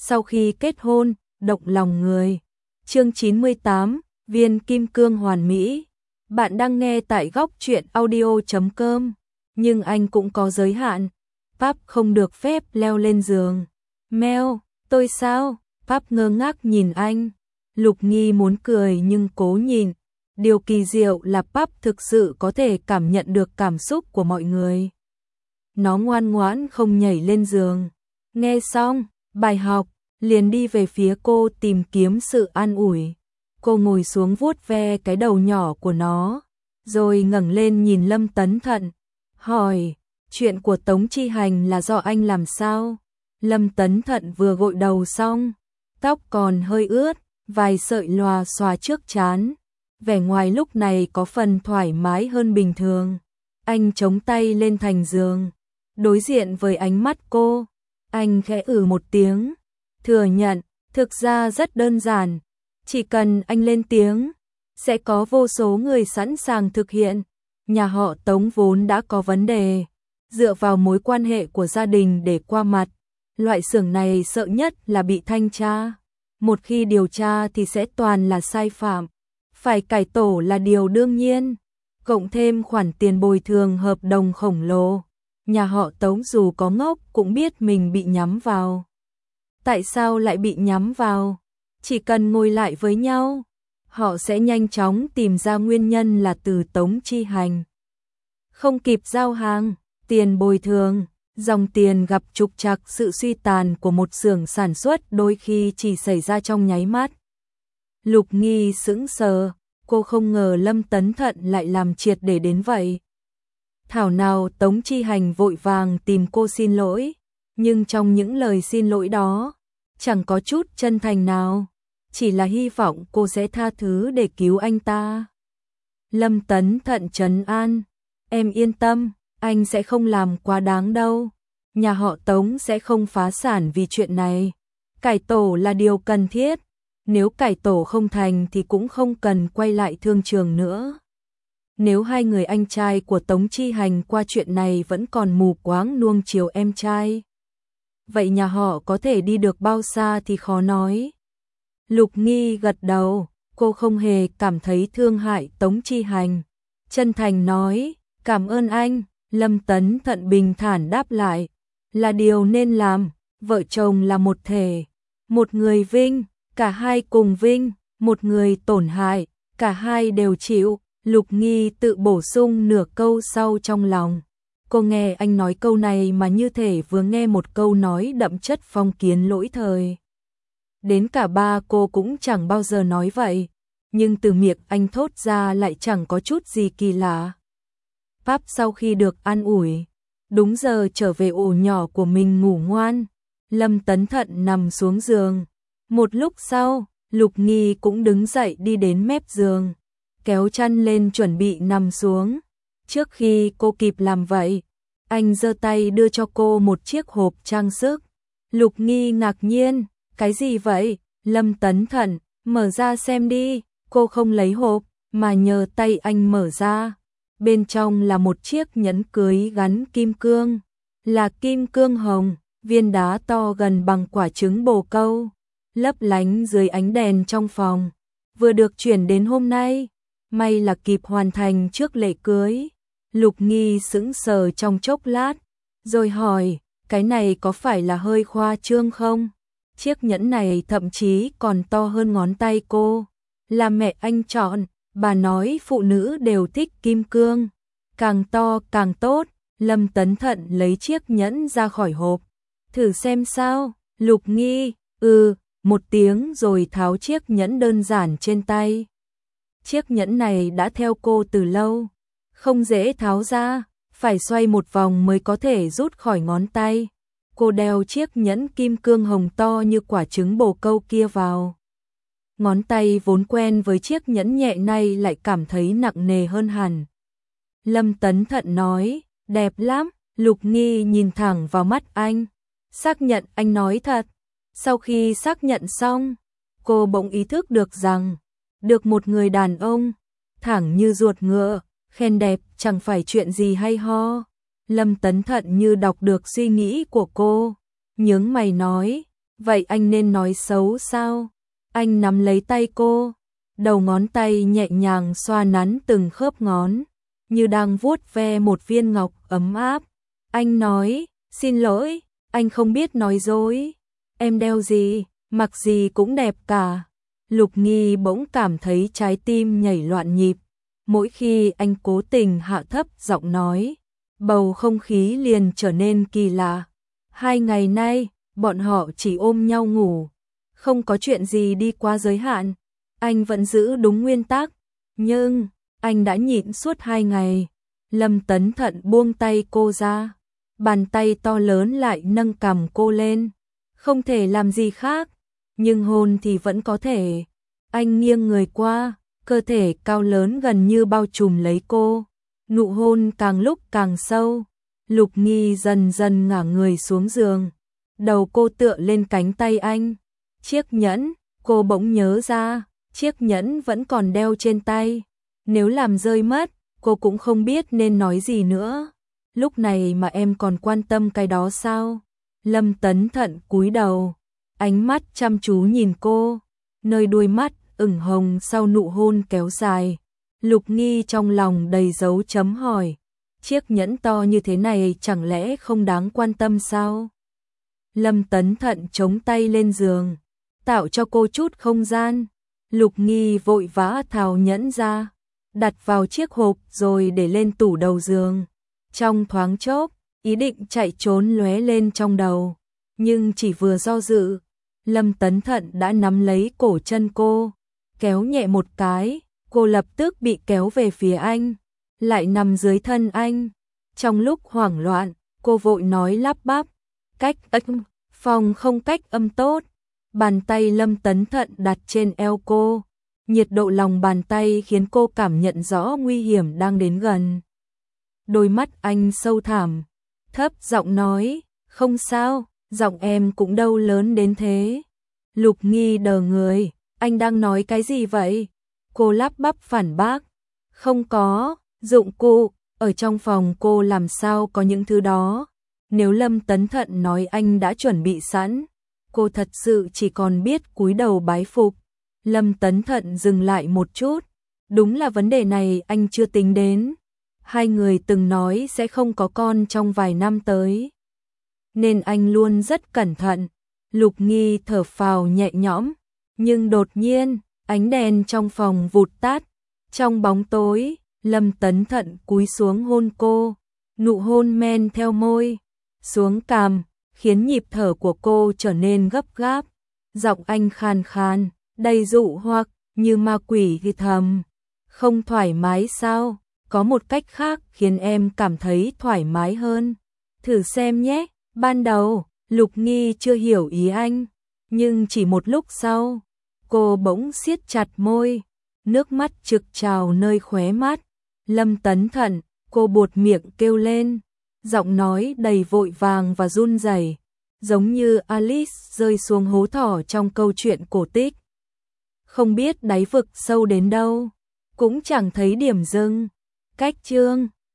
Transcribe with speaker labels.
Speaker 1: sau khi kết hôn, động lòng người. Chương 98, viên kim cương hoàn mỹ. Bạn đang nghe tại góc truyện audio.com, nhưng anh cũng có giới hạn. Pháp không được phép leo lên giường. Mèo, tôi sao? Pháp ngơ ngác nhìn anh. Lục Nghi muốn cười nhưng cố nhìn. Điều kỳ diệu là Pháp thực sự có thể cảm nhận được cảm xúc của mọi người. Nó ngoan ngoãn không nhảy lên giường. Nghe xong bài học, liền đi về phía cô tìm kiếm sự an ủi. Cô ngồi xuống vuốt ve cái đầu nhỏ của nó, rồi ngẩng lên nhìn Lâm Tấn Thận, hỏi, chuyện của Tống Chi Hành là do anh làm sao? Lâm Tấn Thận vừa gội đầu xong, tóc còn hơi ướt, vài sợi lòa xòa trước trán, vẻ ngoài lúc này có phần thoải mái hơn bình thường. Anh chống tay lên thành giường, đối diện với ánh mắt cô, anh khẽ một tiếng, thừa nhận, thực ra rất đơn giản, chỉ cần anh lên tiếng, sẽ có vô số người sẵn sàng thực hiện. Nhà họ Tống vốn đã có vấn đề, dựa vào mối quan hệ của gia đình để qua mặt, loại xưởng này sợ nhất là bị thanh tra. Một khi điều tra thì sẽ toàn là sai phạm, phải cải tổ là điều đương nhiên, cộng thêm khoản tiền bồi thường hợp đồng khổng lồ. Nhà họ Tống dù có ngốc cũng biết mình bị nhắm vào. Tại sao lại bị nhắm vào? Chỉ cần ngồi lại với nhau, họ sẽ nhanh chóng tìm ra nguyên nhân là từ Tống Chi Hành. Không kịp giao hàng, tiền bồi thường, dòng tiền gặp trục trặc, sự suy tàn của một xưởng sản xuất đôi khi chỉ xảy ra trong nháy mắt. Lục Nghi sững sờ, cô không ngờ Lâm Tấn Thận lại làm triệt để đến vậy. Thảo nào Tống Chi Hành vội vàng tìm cô xin lỗi, nhưng trong những lời xin lỗi đó, chẳng có chút chân thành nào, chỉ là hy vọng cô sẽ tha thứ để cứu anh ta. Lâm Tấn Thận trấn an, em yên tâm, anh sẽ không làm quá đáng đâu, nhà họ Tống sẽ không phá sản vì chuyện này, cải tổ là điều cần thiết, nếu cải tổ không thành thì cũng không cần quay lại thương trường nữa. Nếu hai người anh trai của Tống Chi Hành qua chuyện này vẫn còn mù quáng nuông chiều em trai, vậy nhà họ có thể đi được bao xa thì khó nói. Lục Nghi gật đầu, cô không hề cảm thấy thương hại Tống Chi Hành. Chân thành nói, cảm ơn anh. Lâm Tấn Thận bình thản đáp lại, là điều nên làm, vợ chồng là một thể. Một người vinh, cả hai cùng vinh, một người tổn hại, cả hai đều chịu. Lục Nghi tự bổ sung nửa câu sau trong lòng. Cô nghe anh nói câu này mà như thể vừa nghe một câu nói đậm chất phong kiến lỗi thời. Đến cả ba cô cũng chẳng bao giờ nói vậy, nhưng từ miệng anh thốt ra lại chẳng có chút gì kỳ lạ. Pháp sau khi được an ủi, đúng giờ trở về ổ nhỏ của mình ngủ ngoan. Lâm Tấn Thận nằm xuống giường. Một lúc sau, Lục Nghi cũng đứng dậy đi đến mép giường, kéo chăn lên chuẩn bị nằm xuống. Trước khi cô kịp làm vậy, anh giơ tay đưa cho cô một chiếc hộp trang sức. Lục Nghi ngạc nhiên, cái gì vậy? Lâm Tấn Thận, mở ra xem đi. Cô không lấy hộp, mà nhờ tay anh mở ra. Bên trong là một chiếc nhẫn cưới gắn kim cương, là kim cương hồng, viên đá to gần bằng quả trứng bồ câu, lấp lánh dưới ánh đèn trong phòng. Vừa được chuyển đến hôm nay, may là kịp hoàn thành trước lễ cưới. Lục Nghi sững sờ trong chốc lát, rồi hỏi, cái này có phải là hơi khoa trương không? Chiếc nhẫn này thậm chí còn to hơn ngón tay cô. Là mẹ anh chọn, bà nói phụ nữ đều thích kim cương, càng to càng tốt. Lâm Tấn Thận lấy chiếc nhẫn ra khỏi hộp, thử xem sao. Lục Nghi, một tiếng rồi tháo chiếc nhẫn đơn giản trên tay. Chiếc nhẫn này đã theo cô từ lâu, không dễ tháo ra, phải xoay một vòng mới có thể rút khỏi ngón tay. Cô đeo chiếc nhẫn kim cương hồng to như quả trứng bồ câu kia vào. Ngón tay vốn quen với chiếc nhẫn nhẹ này lại cảm thấy nặng nề hơn hẳn. Lâm Tấn Thận nói, đẹp lắm. Lục Nghi nhìn thẳng vào mắt anh, xác nhận anh nói thật. Sau khi xác nhận xong, cô bỗng ý thức được rằng, được một người đàn ông, thẳng như ruột ngựa, khen đẹp chẳng phải chuyện gì hay ho. Lâm Tấn Thận như đọc được suy nghĩ của cô, nhướng mày nói, Vậy anh nên nói xấu sao? Anh nắm lấy tay cô, đầu ngón tay nhẹ nhàng xoa nắn từng khớp ngón, như đang vuốt ve một viên ngọc ấm áp. Anh nói, xin lỗi, anh không biết nói dối. Em đeo gì, mặc gì cũng đẹp cả. Lục Nghi bỗng cảm thấy trái tim nhảy loạn nhịp. Mỗi khi anh cố tình hạ thấp giọng nói, bầu không khí liền trở nên kỳ lạ. 2 ngày nay, bọn họ chỉ ôm nhau ngủ, không có chuyện gì đi qua giới hạn. Anh vẫn giữ đúng nguyên tắc, nhưng anh đã nhịn suốt 2 ngày. Lâm Tấn Thận buông tay cô ra, bàn tay to lớn lại nâng cằm cô lên. Không thể làm gì khác, nhưng hôn thì vẫn có thể. Anh nghiêng người qua, cơ thể cao lớn gần như bao trùm lấy cô. Nụ hôn càng lúc càng sâu. Lục Nghi dần dần ngả người xuống giường. Đầu cô tựa lên cánh tay anh. Chiếc nhẫn, cô bỗng nhớ ra, chiếc nhẫn vẫn còn đeo trên tay. Nếu làm rơi mất, cô cũng không biết nên nói gì nữa. Lúc này mà em còn quan tâm cái đó sao? Lâm Tấn Thận cúi đầu, ánh mắt chăm chú nhìn cô, nơi đuôi mắt ửng hồng sau nụ hôn kéo dài. Lục Nghi trong lòng đầy dấu chấm hỏi, chiếc nhẫn to như thế này chẳng lẽ không đáng quan tâm sao? Lâm Tấn Thận chống tay lên giường, tạo cho cô chút không gian. Lục Nghi vội vã tháo nhẫn ra, đặt vào chiếc hộp rồi để lên tủ đầu giường. Trong thoáng chốc, ý định chạy trốn lóe lên trong đầu, nhưng chỉ vừa do dự, Lâm Tấn Thận đã nắm lấy cổ chân cô, kéo nhẹ một cái, cô lập tức bị kéo về phía anh, lại nằm dưới thân anh. Trong lúc hoảng loạn, cô vội nói lắp bắp, cách âm, phòng không cách âm tốt. Bàn tay Lâm Tấn Thận đặt trên eo cô, nhiệt độ lòng bàn tay khiến cô cảm nhận rõ nguy hiểm đang đến gần. Đôi mắt anh sâu thẳm, thấp giọng nói, không sao, giọng em cũng đâu lớn đến thế. Lục Nghi đờ người, anh đang nói cái gì vậy? Cô lắp bắp phản bác, không có, dụng cụ, ở trong phòng cô làm sao có những thứ đó. Nếu Lâm Tấn Thận nói anh đã chuẩn bị sẵn, cô thật sự chỉ còn biết cúi đầu bái phục. Lâm Tấn Thận dừng lại một chút, đúng là vấn đề này anh chưa tính đến. Hai người từng nói sẽ không có con trong vài năm tới, nên anh luôn rất cẩn thận. Lục Nghi thở phào nhẹ nhõm, nhưng đột nhiên, ánh đèn trong phòng vụt tắt. Trong bóng tối, Lâm Tấn Thận cúi xuống hôn cô, nụ hôn men theo môi, xuống cằm, khiến nhịp thở của cô trở nên gấp gáp. Giọng anh khàn khàn, đầy dụ hoặc, như ma quỷ thì thầm. Không thoải mái sao? Có một cách khác khiến em cảm thấy thoải mái hơn. Thử xem nhé. Ban đầu, Lục Nghi chưa hiểu ý anh, nhưng chỉ một lúc sau, cô bỗng siết chặt môi, nước mắt trực trào nơi khóe mắt. Lâm Tấn Thận, cô buột miệng kêu lên, giọng nói đầy vội vàng và run rẩy, giống như Alice rơi xuống hố thỏ trong câu chuyện cổ tích. Không biết đáy vực sâu đến đâu, cũng chẳng thấy điểm dừng. Cách chương